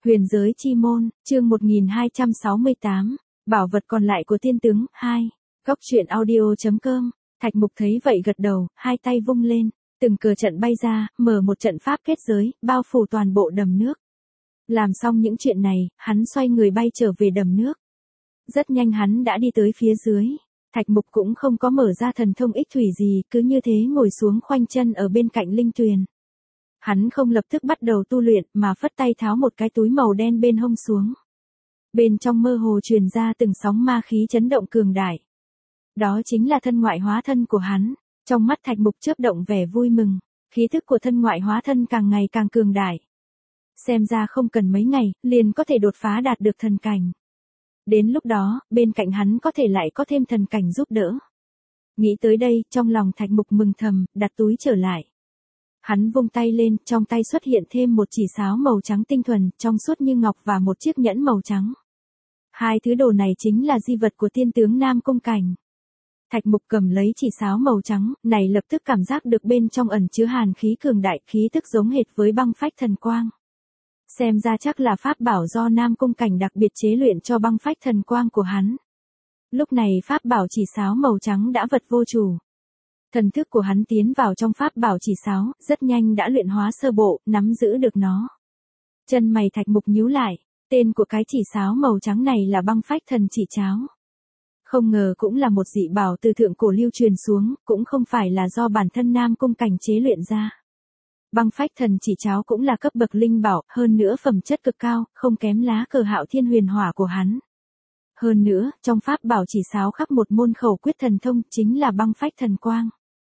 Huyền giới chi môn, chương 1268, bảo vật còn lại của tiên tướng, 2. Góc truyện audio.com, Thạch Mục thấy vậy gật đầu, hai tay vung lên, từng cờ trận bay ra, mở một trận pháp kết giới, bao phủ toàn bộ đầm nước. Làm xong những chuyện này, hắn xoay người bay trở về đầm nước. Rất nhanh hắn đã đi tới phía dưới. Thạch Mục cũng không có mở ra thần thông ích thủy gì, cứ như thế ngồi xuống khoanh chân ở bên cạnh linh tuyền. Hắn không lập tức bắt đầu tu luyện mà phất tay tháo một cái túi màu đen bên hông xuống. Bên trong mơ hồ truyền ra từng sóng ma khí chấn động cường đại. Đó chính là thân ngoại hóa thân của hắn. Trong mắt Thạch Mục chớp động vẻ vui mừng, khí thức của thân ngoại hóa thân càng ngày càng cường đại. Xem ra không cần mấy ngày, liền có thể đột phá đạt được thần cảnh. Đến lúc đó, bên cạnh hắn có thể lại có thêm thần cảnh giúp đỡ. Nghĩ tới đây, trong lòng Thạch Mục mừng thầm, đặt túi trở lại. Hắn vung tay lên, trong tay xuất hiện thêm một chỉ sáo màu trắng tinh thuần, trong suốt như ngọc và một chiếc nhẫn màu trắng. Hai thứ đồ này chính là di vật của tiên tướng Nam Cung Cảnh. Thạch Mục cầm lấy chỉ sáo màu trắng, này lập tức cảm giác được bên trong ẩn chứa hàn khí cường đại, khí tức giống hệt với băng phách thần quang. Xem ra chắc là pháp bảo do Nam Cung Cảnh đặc biệt chế luyện cho băng phách thần quang của hắn. Lúc này pháp bảo chỉ sáo màu trắng đã vật vô chủ. Thần thức của hắn tiến vào trong pháp bảo chỉ sáo, rất nhanh đã luyện hóa sơ bộ, nắm giữ được nó. Chân mày Thạch Mục nhíu lại, tên của cái chỉ sáo màu trắng này là băng phách thần chỉ cháo. Không ngờ cũng là một dị bảo từ thượng cổ lưu truyền xuống, cũng không phải là do bản thân Nam Cung Cảnh chế luyện ra. Băng phách thần chỉ cháo cũng là cấp bậc linh bảo, hơn nữa phẩm chất cực cao, không kém lá cờ Hạo Thiên Huyền Hỏa của hắn. Hơn nữa, trong pháp bảo chỉ sáo khắc một môn khẩu quyết thần thông, chính là băng phách thần quang.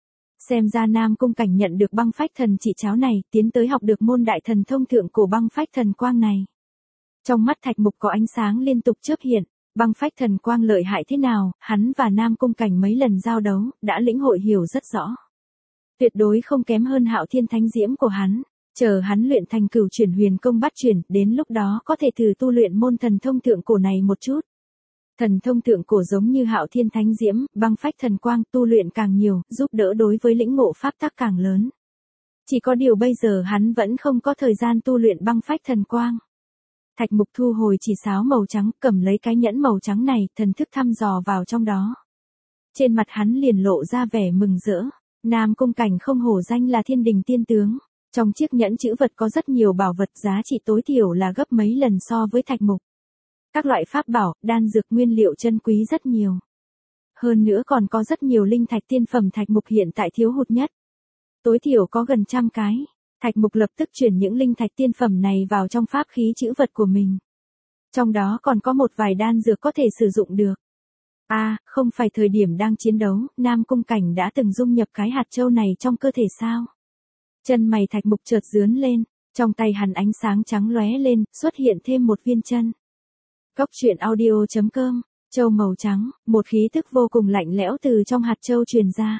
Xem ra Nam Cung Cảnh nhận được băng phách thần chỉ cháo này, tiến tới học được môn đại thần thông thượng cổ băng phách thần quang này. Trong mắt Thạch Mục có ánh sáng liên tục chớp hiện, băng phách thần quang lợi hại thế nào, hắn và Nam Cung Cảnh mấy lần giao đấu, đã lĩnh hội hiểu rất rõ. Tuyệt đối không kém hơn Hạo Thiên Thánh Diễm của hắn, chờ hắn luyện thành Cửu Chuyển Huyền Công Bát Chuyển, đến lúc đó có thể thử tu luyện môn thần thông thượng cổ này một chút. Thần thông thượng cổ giống như Hạo Thiên Thánh Diễm, băng phách thần quang, tu luyện càng nhiều, giúp đỡ đối với lĩnh ngộ pháp tắc càng lớn. Chỉ có điều bây giờ hắn vẫn không có thời gian tu luyện băng phách thần quang. Thạch Mục thu hồi chỉ sáo màu trắng, cầm lấy cái nhẫn màu trắng này, thần thức thăm dò vào trong đó. Trên mặt hắn liền lộ ra vẻ mừng rỡ. Nam Cung Cảnh không hổ danh là thiên đình tiên tướng. Trong chiếc nhẫn chữ vật có rất nhiều bảo vật giá trị tối thiểu là gấp mấy lần so với Thạch Mục. Các loại pháp bảo, đan dược nguyên liệu chân quý rất nhiều. Hơn nữa còn có rất nhiều linh thạch tiên phẩm Thạch Mục hiện tại thiếu hụt nhất. Tối thiểu có gần 100 cái. Thạch Mục lập tức chuyển những linh thạch tiên phẩm này vào trong pháp khí chữ vật của mình. Trong đó còn có một vài đan dược có thể sử dụng được. Không phải thời điểm đang chiến đấu, Nam Cung Cảnh đã từng dung nhập cái hạt châu này trong cơ thể sao? Chân mày Thạch Mục chợt rướn lên, trong tay hắn ánh sáng trắng lóe lên, xuất hiện thêm một viên chân. Góc truyện audio.com, châu màu trắng, một khí tức vô cùng lạnh lẽo từ trong hạt châu truyền ra.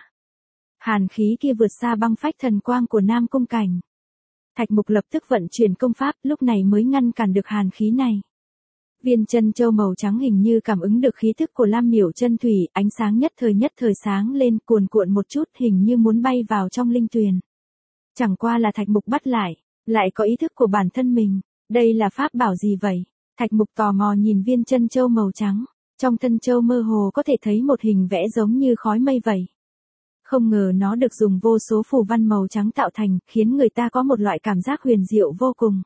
Hàn khí kia vượt xa băng phách thần quang của Nam Cung Cảnh. Thạch Mục lập tức vận chuyển công pháp, lúc này mới ngăn cản được hàn khí này. Viên chân châu màu trắng hình như cảm ứng được khí thức của Lam Miểu chân thủy, ánh sáng nhất thời sáng lên, cuồn cuộn một chút, hình như muốn bay vào trong linh tuyền. Chẳng qua là Thạch Mục bắt lại có ý thức của bản thân mình. Đây là pháp bảo gì vậy? Thạch Mục tò mò nhìn viên chân châu màu trắng, trong thân châu mơ hồ có thể thấy một hình vẽ giống như khói mây vậy. Không ngờ nó được dùng vô số phù văn màu trắng tạo thành, khiến người ta có một loại cảm giác huyền diệu vô cùng.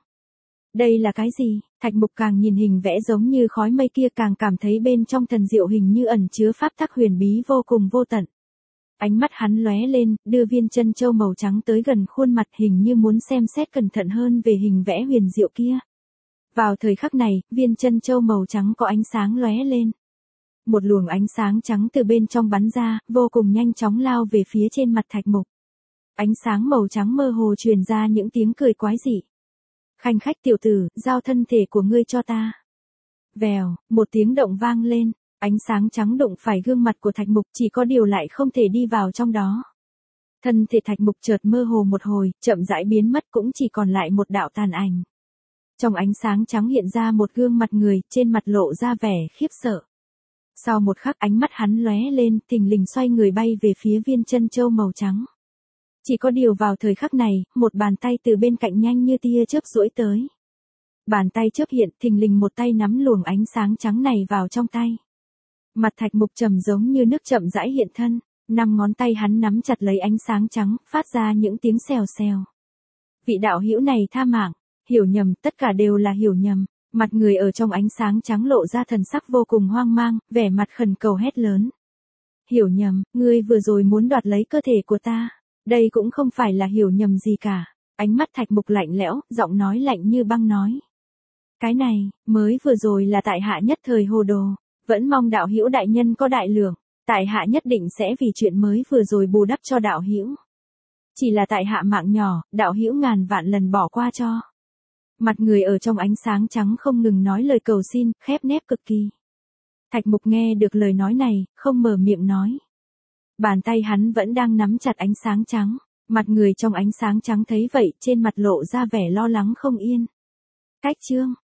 Đây là cái gì? Thạch Mục càng nhìn hình vẽ giống như khói mây kia càng cảm thấy bên trong thần diệu hình như ẩn chứa pháp tắc huyền bí vô cùng vô tận. Ánh mắt hắn lóe lên, đưa viên chân châu màu trắng tới gần khuôn mặt, hình như muốn xem xét cẩn thận hơn về hình vẽ huyền diệu kia. Vào thời khắc này, viên chân châu màu trắng có ánh sáng lóe lên. Một luồng ánh sáng trắng từ bên trong bắn ra, vô cùng nhanh chóng lao về phía trên mặt Thạch Mục. Ánh sáng màu trắng mơ hồ truyền ra những tiếng cười quái dị. Khanh khách tiểu tử, giao thân thể của ngươi cho ta. Vèo, một tiếng động vang lên, ánh sáng trắng đụng phải gương mặt của Thạch Mục, chỉ có điều lại không thể đi vào trong đó. Thân thể Thạch Mục chợt mơ hồ một hồi, chậm rãi biến mất, cũng chỉ còn lại một đạo tàn ảnh. Trong ánh sáng trắng hiện ra một gương mặt người, trên mặt lộ ra vẻ khiếp sợ. Sau một khắc ánh mắt hắn lóe lên, thình lình xoay người bay về phía viên chân châu màu trắng. Chỉ có điều vào thời khắc này, một bàn tay từ bên cạnh nhanh như tia chớp duỗi tới. Bàn tay chớp hiện, thình lình một tay nắm luồng ánh sáng trắng này vào trong tay. Mặt Thạch Mục trầm giống như nước chậm rãi hiện thân, 5 ngón tay hắn nắm chặt lấy ánh sáng trắng, phát ra những tiếng xèo xèo. Vị đạo hữu này tha mạng, hiểu nhầm, tất cả đều là hiểu nhầm. Mặt người ở trong ánh sáng trắng lộ ra thần sắc vô cùng hoang mang, vẻ mặt khẩn cầu hét lớn. Hiểu nhầm, ngươi vừa rồi muốn đoạt lấy cơ thể của ta. Đây cũng không phải là hiểu nhầm gì cả. Ánh mắt Thạch Mục lạnh lẽo, giọng nói lạnh như băng nói. Cái này, mới vừa rồi là tại hạ nhất thời hồ đồ, vẫn mong đạo hữu đại nhân có đại lượng, tại hạ nhất định sẽ vì chuyện mới vừa rồi bù đắp cho đạo hữu. Chỉ là tại hạ mạng nhỏ, đạo hữu ngàn vạn lần bỏ qua cho. Mặt người ở trong ánh sáng trắng không ngừng nói lời cầu xin, khép nép cực kỳ. Thạch Mục nghe được lời nói này, không mở miệng nói. Bàn tay hắn vẫn đang nắm chặt ánh sáng trắng, mặt người trong ánh sáng trắng thấy vậy, trên mặt lộ ra vẻ lo lắng không yên. Cách chương